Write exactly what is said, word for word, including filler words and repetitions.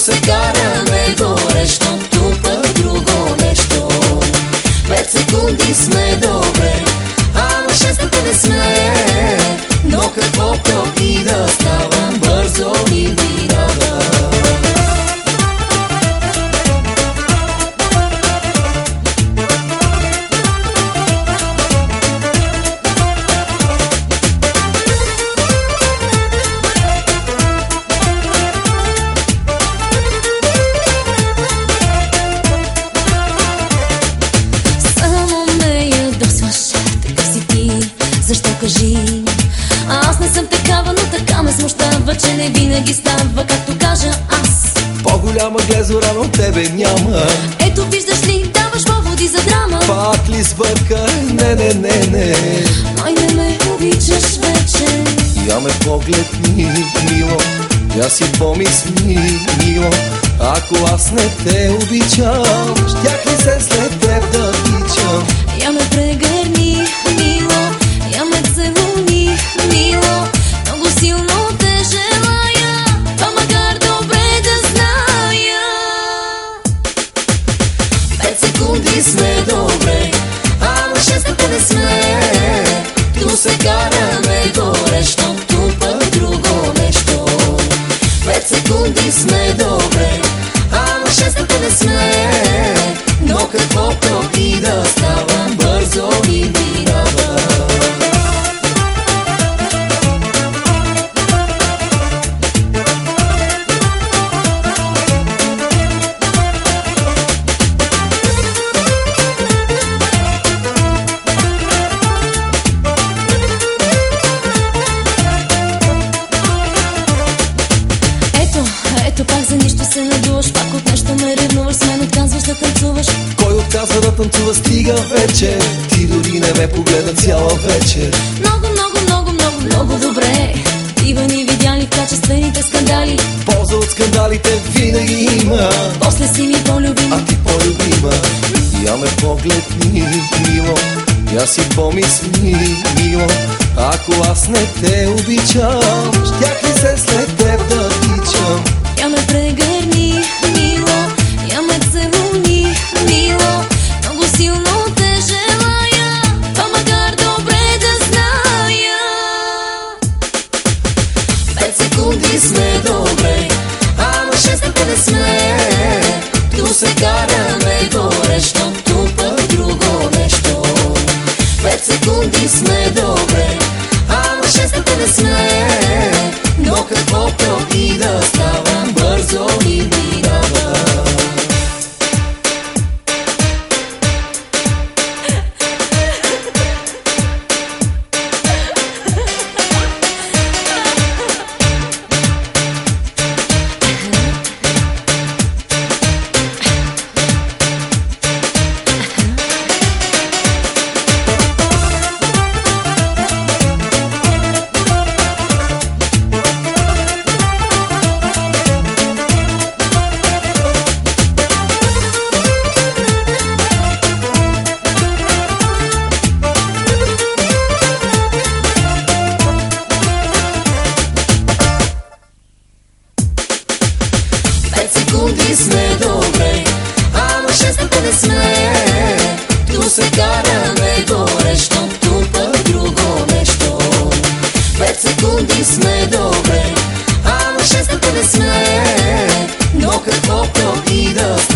се караме горещо, тук пък друго нещо. Пет секунди сме добре, а на шестата не сме. Но каквото и да ставам, бързо ни минава. Защо кажи? Аз не съм такава, но така ме смущава, че не винаги става както кажа аз. По-голяма глезора, но тебе няма. Ето виждаш ли, даваш поводи за драма. Пак ли сбърка? Не, не, не, не. Май не ме обичаш вече. Я ме погледни, мило, я си помисли, мило. Ако аз не те обичам, щях ли се след теб да тичам? Я ме прегърни, мило, я ме целуни, мило. Много силно те желая, а макар добре да зная. Пет секунди сме добре, а на шестата не сме. Ту се караме горещо, ту пък друго нещо. Пет секунди сме добре, а на шестата не сме. Но каквото и да става, бързо ни минава. Ето пак за нищо се надуваш, пак от нещо ме ревнуваш, с мен отказваш да танцуваш. Кой отказва да танцува, стига вече. Ти дори не ме погледа цяла вечер. Много, много, много, много, много добре. Тива ни видяли в качествените скандали. Полза от скандалите винаги има. После си ми по-любим, а ти по-любима. Я ме погледни, мило, я си помисли, мило. Ако аз не те обичам, щях ли се след теб да тичам? Я ме прегърни, мило, я ме целуни, мило. Много силно те желая, а макар добре да зная. Пет секунди сме добре, а на шестата не сме. Ту се караме горещо, ту пък друго нещо. Пет секунди сме добре, а на шестата не сме. Но каквото и да става, бързо ни минава. Пет секунди сме добре, а на шестата не сме. Ту се караме горещо, ту пък друго нещо. Пет секунди сме добре, а на шестата не сме. Но каквото и да става,